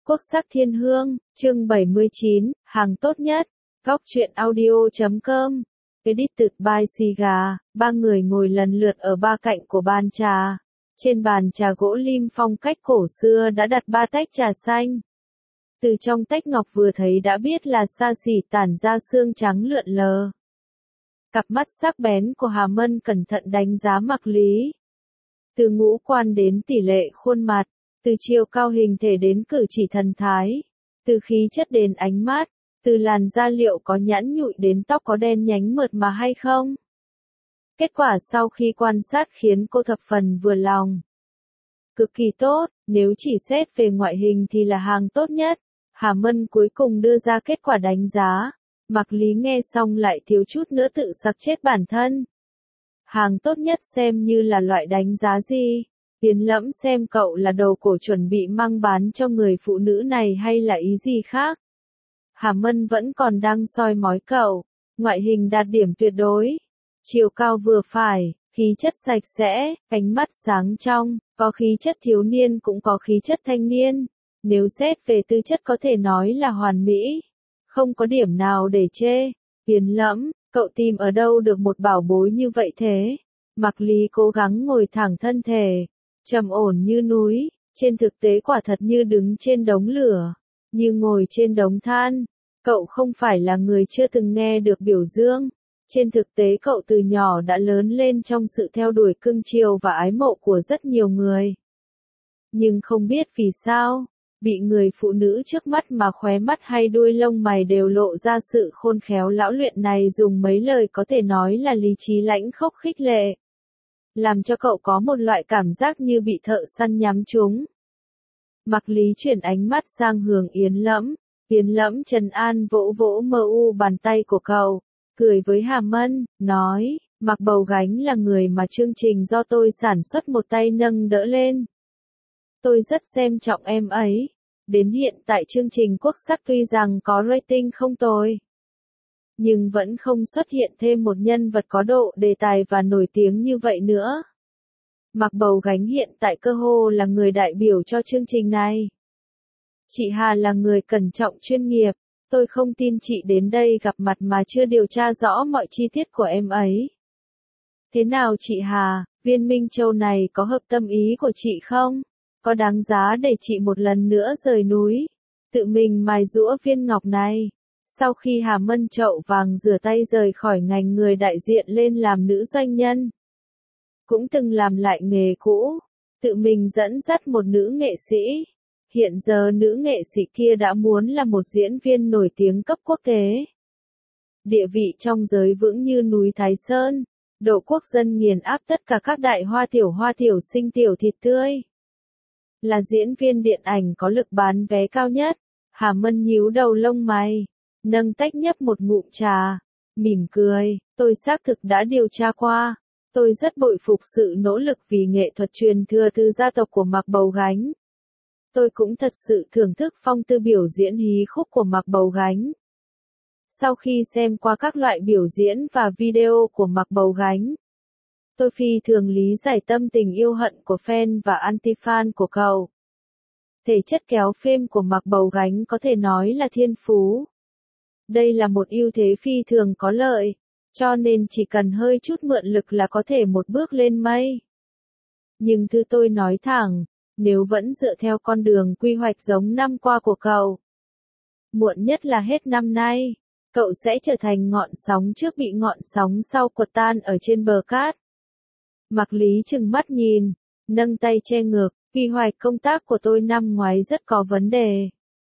Quốc sắc thiên hương, chương 79, hàng tốt nhất, góc truyện audio.com. Edited by Siga, ba người ngồi lần lượt ở ba cạnh của bàn trà. Trên bàn trà gỗ lim phong cách cổ xưa đã đặt ba tách trà xanh. Từ trong tách ngọc vừa thấy đã biết là xa xỉ tản ra xương trắng lượn lờ. Cặp mắt sắc bén của Hà Mân cẩn thận đánh giá Mạc Lý. Từ ngũ quan đến tỷ lệ khuôn mặt, từ chiều cao hình thể đến cử chỉ thần thái, từ khí chất đến ánh mắt, từ làn da liệu có nhẵn nhụi đến tóc có đen nhánh mượt mà hay không. Kết quả sau khi quan sát khiến cô thập phần vừa lòng. Cực kỳ tốt, nếu chỉ xét về ngoại hình thì là hàng tốt nhất. Hà Mân cuối cùng đưa ra kết quả đánh giá. Mạc Lý nghe xong lại thiếu chút nữa tự sặc chết bản thân. Hàng tốt nhất xem như là loại đánh giá gì? Tiến Lẫm xem cậu là đầu cổ chuẩn bị mang bán cho người phụ nữ này hay là ý gì khác? Hà Mân vẫn còn đang soi mói cậu. Ngoại hình đạt điểm tuyệt đối. Chiều cao vừa phải, khí chất sạch sẽ, ánh mắt sáng trong, có khí chất thiếu niên cũng có khí chất thanh niên. Nếu xét về tư chất có thể nói là hoàn mỹ. Không có điểm nào để chê. Tiến Lẫm, cậu tìm ở đâu được một bảo bối như vậy thế? Mạc Lý cố gắng ngồi thẳng thân thể, trầm ổn như núi, trên thực tế quả thật như đứng trên đống lửa, như ngồi trên đống than. Cậu không phải là người chưa từng nghe được biểu dương. Trên thực tế cậu từ nhỏ đã lớn lên trong sự theo đuổi cưng chiều và ái mộ của rất nhiều người. Nhưng không biết vì sao, bị người phụ nữ trước mắt mà khóe mắt hay đuôi lông mày đều lộ ra sự khôn khéo lão luyện này, dùng mấy lời có thể nói là lý trí lãnh khốc khích lệ. Làm cho cậu có một loại cảm giác như bị thợ săn nhắm trúng. Mạc Lý chuyển ánh mắt sang hướng Yến Lẫm. Yến Lẫm trấn an vỗ vỗ mờ u bàn tay của cậu, cười với Hà Mân, nói, Mạc Bầu Gánh là người mà chương trình do tôi sản xuất một tay nâng đỡ lên. Tôi rất xem trọng em ấy. Đến hiện tại chương trình Quốc sắc tuy rằng có rating không tồi, nhưng vẫn không xuất hiện thêm một nhân vật có độ đề tài và nổi tiếng như vậy nữa. Mạc Bầu Gánh hiện tại cơ hồ là người đại biểu cho chương trình này. Chị Hà là người cẩn trọng chuyên nghiệp, tôi không tin chị đến đây gặp mặt mà chưa điều tra rõ mọi chi tiết của em ấy. Thế nào chị Hà, viên Minh Châu này có hợp tâm ý của chị không? Có đáng giá để chị một lần nữa rời núi, tự mình mài giũa viên ngọc này? Sau khi Hà Mân Chậu Vàng rửa tay rời khỏi ngành người đại diện lên làm nữ doanh nhân, cũng từng làm lại nghề cũ, tự mình dẫn dắt một nữ nghệ sĩ. Hiện giờ nữ nghệ sĩ kia đã muốn là một diễn viên nổi tiếng cấp quốc tế. Địa vị trong giới vững như núi Thái Sơn, độ quốc dân nghiền áp tất cả các đại hoa tiểu sinh tiểu thịt tươi. Là diễn viên điện ảnh có lực bán vé cao nhất. Hà Mân nhíu đầu lông mày, nâng tách nhấp một ngụm trà, mỉm cười, tôi xác thực đã điều tra qua. Tôi rất bội phục sự nỗ lực vì nghệ thuật truyền thừa từ gia tộc của Mạc Bầu Gánh. Tôi cũng thật sự thưởng thức phong tư biểu diễn hí khúc của Mạc Bầu Gánh. Sau khi xem qua các loại biểu diễn và video của Mạc Bầu Gánh, tôi phi thường lý giải tâm tình yêu hận của fan và anti-fan của cậu. Thể chất kéo phim của Mạc Bầu Gánh có thể nói là thiên phú. Đây là một ưu thế phi thường có lợi, cho nên chỉ cần hơi chút mượn lực là có thể một bước lên mây. Nhưng thứ tôi nói thẳng, nếu vẫn dựa theo con đường quy hoạch giống năm qua của cậu, muộn nhất là hết năm nay, cậu sẽ trở thành ngọn sóng trước bị ngọn sóng sau quật tan ở trên bờ cát. Mạc Lý trừng mắt nhìn, nâng tay che ngực, quy hoạch công tác của tôi năm ngoái rất có vấn đề.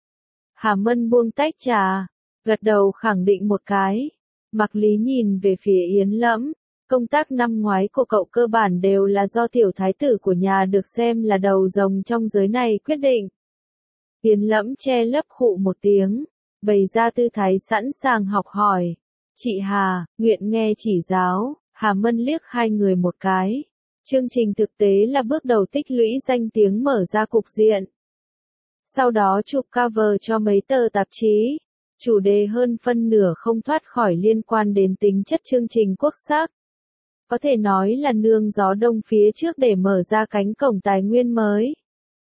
Hà Mân buông tách trà, gật đầu khẳng định một cái. Mạc Lý nhìn về phía Yến Lẫm, công tác năm ngoái của cậu cơ bản đều là do tiểu thái tử của nhà được xem là đầu rồng trong giới này quyết định. Yến Lẫm che lấp khụ một tiếng, bày ra tư thái sẵn sàng học hỏi. Chị Hà, nguyện nghe chỉ giáo. Hà Mân liếc hai người một cái. Chương trình thực tế là bước đầu tích lũy danh tiếng mở ra cục diện. Sau đó chụp cover cho mấy tờ tạp chí. Chủ đề hơn phân nửa không thoát khỏi liên quan đến tính chất chương trình Quốc sắc. Có thể nói là nương gió đông phía trước để mở ra cánh cổng tài nguyên mới.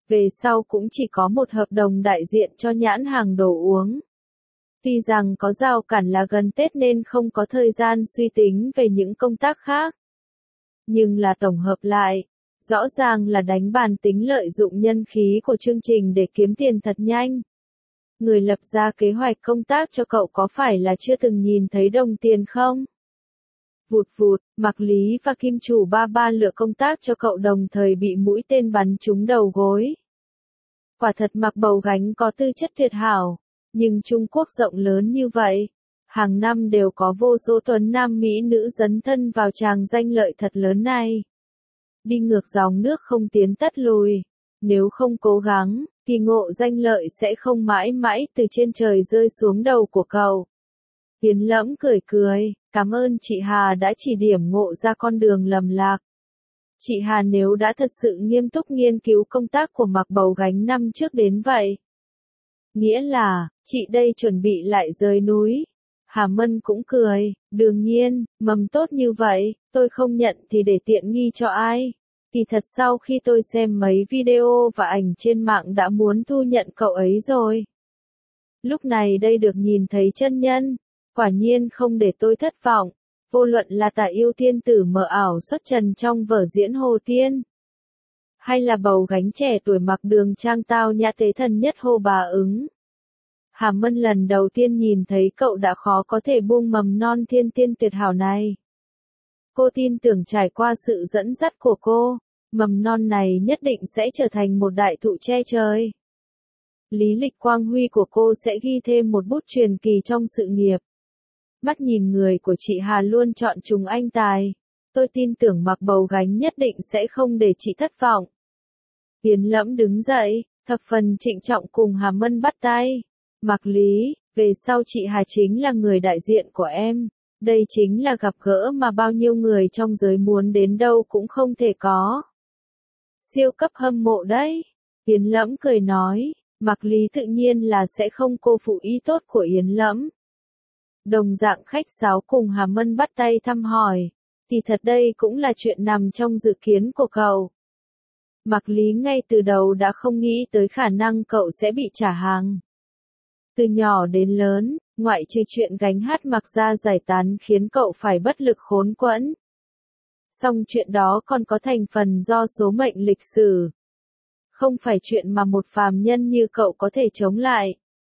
về sau cũng chỉ có một hợp đồng đại diện cho nhãn hàng đồ uống. Tuy rằng có rào cản là gần Tết nên không có thời gian suy tính về những công tác khác. Nhưng là tổng hợp lại, rõ ràng là đánh bàn tính lợi dụng nhân khí của chương trình để kiếm tiền thật nhanh. Người lập ra kế hoạch công tác cho cậu có phải là chưa từng nhìn thấy đồng tiền không? Vụt vụt, Mạc Lý và Kim Chủ ba lựa công tác cho cậu đồng thời bị mũi tên bắn trúng đầu gối. Quả thật Mạc Bầu Gánh có tư chất tuyệt hảo, nhưng Trung Quốc rộng lớn như vậy, hàng năm đều có vô số tuấn nam mỹ nữ dấn thân vào tràng danh lợi thật lớn này. Đi ngược dòng nước không tiến tất lùi, nếu không cố gắng, thì ngộ danh lợi sẽ không mãi mãi từ trên trời rơi xuống đầu của cậu. Yến Lẫm cười cười, cảm ơn chị Hà đã chỉ điểm ngộ ra con đường lầm lạc. Chị Hà nếu đã thật sự nghiêm túc nghiên cứu công tác của Mạc Bầu Gánh năm trước đến vậy. Nghĩa là, chị đây chuẩn bị lại rời núi. Hà Mân cũng cười, đương nhiên, mầm tốt như vậy, tôi không nhận thì để tiện nghi cho ai. Thì thật sau khi tôi xem mấy video và ảnh trên mạng đã muốn thu nhận cậu ấy rồi. Lúc này đây được nhìn thấy chân nhân, quả nhiên không để tôi thất vọng. Vô luận là Tả Yêu tiên tử mờ ảo xuất trần trong vở diễn Hồ Tiên, hay là Bầu Gánh trẻ tuổi mặc đường trang tao nhã tế thần nhất Hồ Bà Ứng. Hà Mân lần đầu tiên nhìn thấy cậu đã khó có thể buông mầm non thiên tiên tuyệt hảo này. Cô tin tưởng trải qua sự dẫn dắt của cô, mầm non này nhất định sẽ trở thành một đại thụ che trời. Lý lịch quang huy của cô sẽ ghi thêm một bút truyền kỳ trong sự nghiệp. Mắt nhìn người của chị Hà luôn chọn chúng anh tài. Tôi tin tưởng Mạc Bầu Gánh nhất định sẽ không để chị thất vọng. Yến Lẫm đứng dậy, thập phần trịnh trọng cùng Hà Mân bắt tay. Mạc Lý, về sau chị Hà chính là người đại diện của em. Đây chính là gặp gỡ mà bao nhiêu người trong giới muốn đến đâu cũng không thể có. Siêu cấp hâm mộ đấy. Yến Lẫm cười nói, Mạc Lý tự nhiên là sẽ không cô phụ ý tốt của Yến Lẫm. Đồng dạng khách sáo cùng Hà Mân bắt tay thăm hỏi, thì thật đây cũng là chuyện nằm trong dự kiến của cậu. Mạc Lý ngay từ đầu đã không nghĩ tới khả năng cậu sẽ bị trả hàng. Từ nhỏ đến lớn, ngoại trừ chuyện gánh hát Mạc Gia giải tán khiến cậu phải bất lực khốn quẫn. Song chuyện đó còn có thành phần do số mệnh lịch sử. Không phải chuyện mà một phàm nhân như cậu có thể chống lại.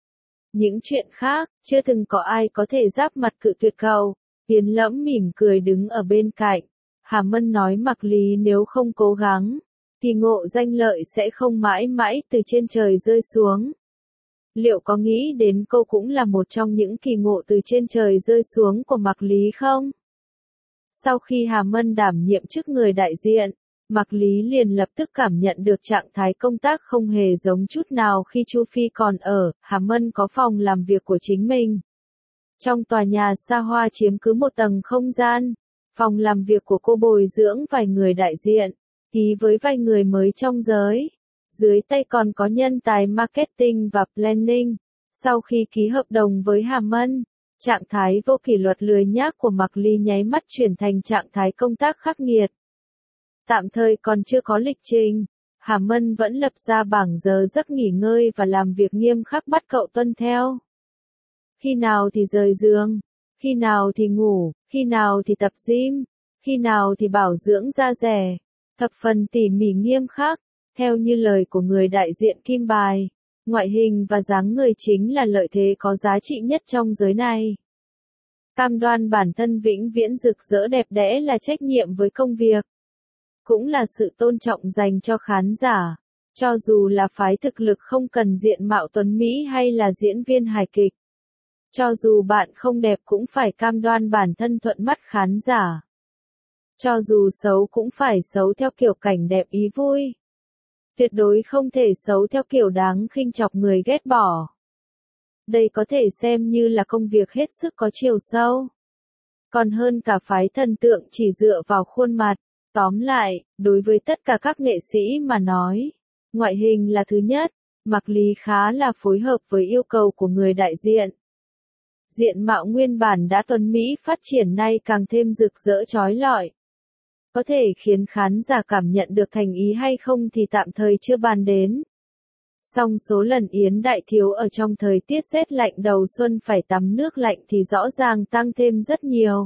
Những chuyện khác, chưa từng có ai có thể giáp mặt cự tuyệt cậu. Yến Lẫm mỉm cười đứng ở bên cạnh. Hà Mân nói Mạc Lý nếu không cố gắng, thì ngộ danh lợi sẽ không mãi mãi từ trên trời rơi xuống. Liệu có nghĩ đến cô cũng là một trong những kỳ ngộ từ trên trời rơi xuống của Mạc Lý không? Sau khi Hà Mân đảm nhiệm chức người đại diện, Mạc Lý liền lập tức cảm nhận được trạng thái công tác không hề giống chút nào khi Chu Phi còn ở. Hà Mân có phòng làm việc của chính mình. Trong tòa nhà xa hoa chiếm cứ một tầng không gian, phòng làm việc của cô bồi dưỡng vài người đại diện, ký với vài người mới trong giới. Dưới tay còn có nhân tài marketing và planning. Sau khi ký hợp đồng với Hà Mân, trạng thái vô kỷ luật lười nhác của Mạc Lý nháy mắt chuyển thành trạng thái công tác khắc nghiệt. Tạm thời còn chưa có lịch trình, Hà Mân vẫn lập ra bảng giờ giấc nghỉ ngơi và làm việc nghiêm khắc bắt cậu tuân theo. Khi nào thì rời giường, khi nào thì ngủ, khi nào thì tập gym, khi nào thì bảo dưỡng da dẻ, thập phần tỉ mỉ nghiêm khắc, theo như lời của người đại diện Kim Bài, ngoại hình và dáng người chính là lợi thế có giá trị nhất trong giới này. Cam đoan bản thân vĩnh viễn rực rỡ đẹp đẽ là trách nhiệm với công việc. Cũng là sự tôn trọng dành cho khán giả, cho dù là phái thực lực không cần diện mạo tuấn Mỹ hay là diễn viên hài kịch. Cho dù bạn không đẹp cũng phải cam đoan bản thân thuận mắt khán giả. Cho dù xấu cũng phải xấu theo kiểu cảnh đẹp ý vui. Tuyệt đối không thể xấu theo kiểu đáng khinh chọc người ghét bỏ. Đây có thể xem như là công việc hết sức có chiều sâu. Còn hơn cả phái thần tượng chỉ dựa vào khuôn mặt. Tóm lại, đối với tất cả các nghệ sĩ mà nói, ngoại hình là thứ nhất, Mạc Lý khá là phối hợp với yêu cầu của người đại diện. Diện mạo nguyên bản đã tuấn Mỹ phát triển nay càng thêm rực rỡ chói lọi. Có thể khiến khán giả cảm nhận được thành ý hay không thì tạm thời chưa bàn đến. Song số lần Yến Đại Thiếu ở trong thời tiết rét lạnh đầu xuân phải tắm nước lạnh thì rõ ràng tăng thêm rất nhiều.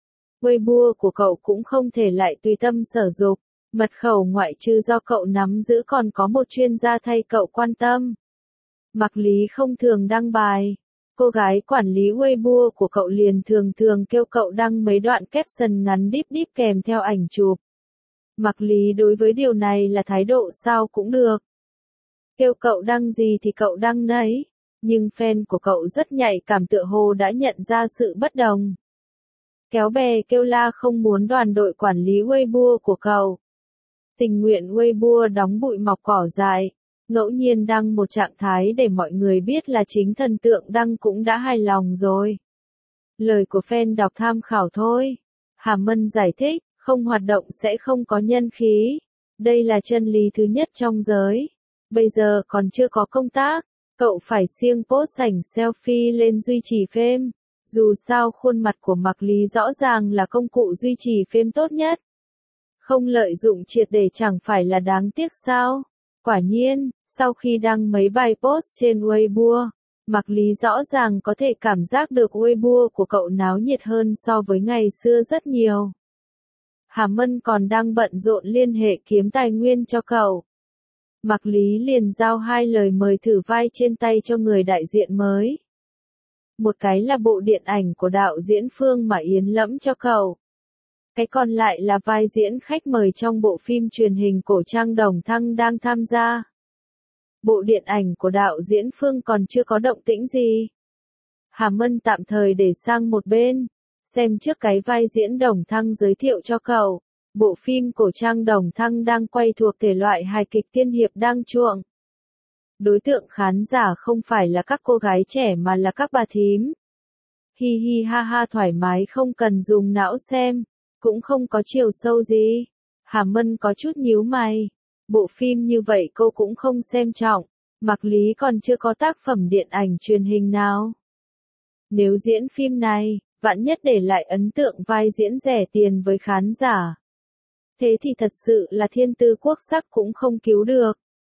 Weibo của cậu cũng không thể lại tùy tâm sở dục, mật khẩu ngoại trừ do cậu nắm giữ còn có một chuyên gia thay cậu quan tâm. Mạc Lý không thường đăng bài. Cô gái quản lý Weibo của cậu liền thường kêu cậu đăng mấy đoạn caption ngắn deep kèm theo ảnh chụp. Mạc Lý đối với điều này là thái độ sao cũng được. Kêu cậu đăng gì thì cậu đăng nấy, nhưng fan của cậu rất nhạy cảm tựa hồ đã nhận ra sự bất đồng. Kéo bè kêu la không muốn đoàn đội quản lý Weibo của cậu. Tình nguyện Weibo đóng bụi mọc cỏ dại, ngẫu nhiên đăng một trạng thái để mọi người biết là chính thần tượng đăng cũng đã hài lòng rồi. Lời của fan đọc tham khảo thôi. Hà Mân giải thích, không hoạt động sẽ không có nhân khí. Đây là chân lý thứ nhất trong giới. Bây giờ còn chưa có công tác, cậu phải siêng post ảnh selfie lên duy trì fame. Dù sao khuôn mặt của Mạc Lý rõ ràng là công cụ duy trì fame tốt nhất. Không lợi dụng triệt để chẳng phải là đáng tiếc sao? Quả nhiên, sau khi đăng mấy bài post trên Weibo, Mạc Lý rõ ràng có thể cảm giác được Weibo của cậu náo nhiệt hơn so với ngày xưa rất nhiều. Hà Mân còn đang bận rộn liên hệ kiếm tài nguyên cho cậu. Mạc Lý liền giao 2 lời mời thử vai trên tay cho người đại diện mới. Một cái là bộ điện ảnh của đạo diễn Phương mà Yến lẫm cho cậu. Cái còn lại là vai diễn khách mời trong bộ phim truyền hình cổ trang Đồng Thăng đang tham gia. Bộ điện ảnh của đạo diễn Phương còn chưa có động tĩnh gì. Hà Mân tạm thời để sang một bên, xem trước cái vai diễn Đồng Thăng giới thiệu cho cậu. Bộ phim cổ trang Đồng Thăng đang quay thuộc thể loại hài kịch tiên hiệp đang chuộng. Đối tượng khán giả không phải là các cô gái trẻ mà là các bà thím. Hi hi ha ha thoải mái không cần dùng não xem, cũng không có chiều sâu gì. Hà Mân có chút nhíu mày. Bộ phim như vậy cô cũng không xem trọng. Mạc Lý còn chưa có tác phẩm điện ảnh truyền hình nào. Nếu diễn phim này, vạn nhất để lại ấn tượng vai diễn rẻ tiền với khán giả. Thế thì thật sự là thiên tư quốc sắc cũng không cứu được.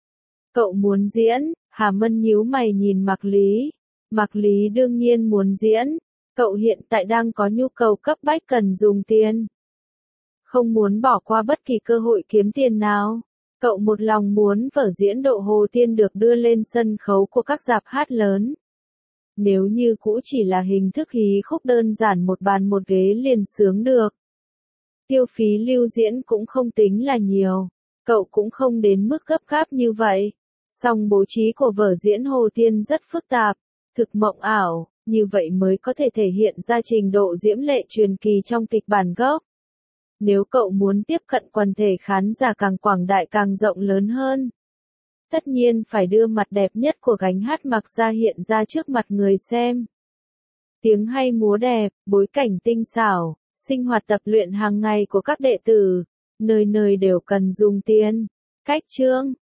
Cậu muốn diễn, Hà Mân nhíu mày nhìn Mạc Lý. Mạc Lý đương nhiên muốn diễn. Cậu hiện tại đang có nhu cầu cấp bách cần dùng tiền. Không muốn bỏ qua bất kỳ cơ hội kiếm tiền nào. Cậu một lòng muốn vở diễn Độ Hồ Tiên được đưa lên sân khấu của các rạp hát lớn. Nếu như cũ chỉ là hình thức hí khúc đơn giản một bàn một ghế liền sướng được. Tiêu phí lưu diễn cũng không tính là nhiều. Cậu cũng không đến mức gấp gáp như vậy. Song bố trí của vở diễn Hồ Tiên rất phức tạp, thực mộng ảo, như vậy mới có thể thể hiện ra trình độ diễm lệ truyền kỳ trong kịch bản gốc. Nếu cậu muốn tiếp cận quần thể khán giả càng quảng đại càng rộng lớn hơn, tất nhiên phải đưa mặt đẹp nhất của gánh hát mặc ra hiện ra trước mặt người xem. Tiếng hay múa đẹp, bối cảnh tinh xảo, sinh hoạt tập luyện hàng ngày của các đệ tử, nơi nơi đều cần dùng tiền. Cách chương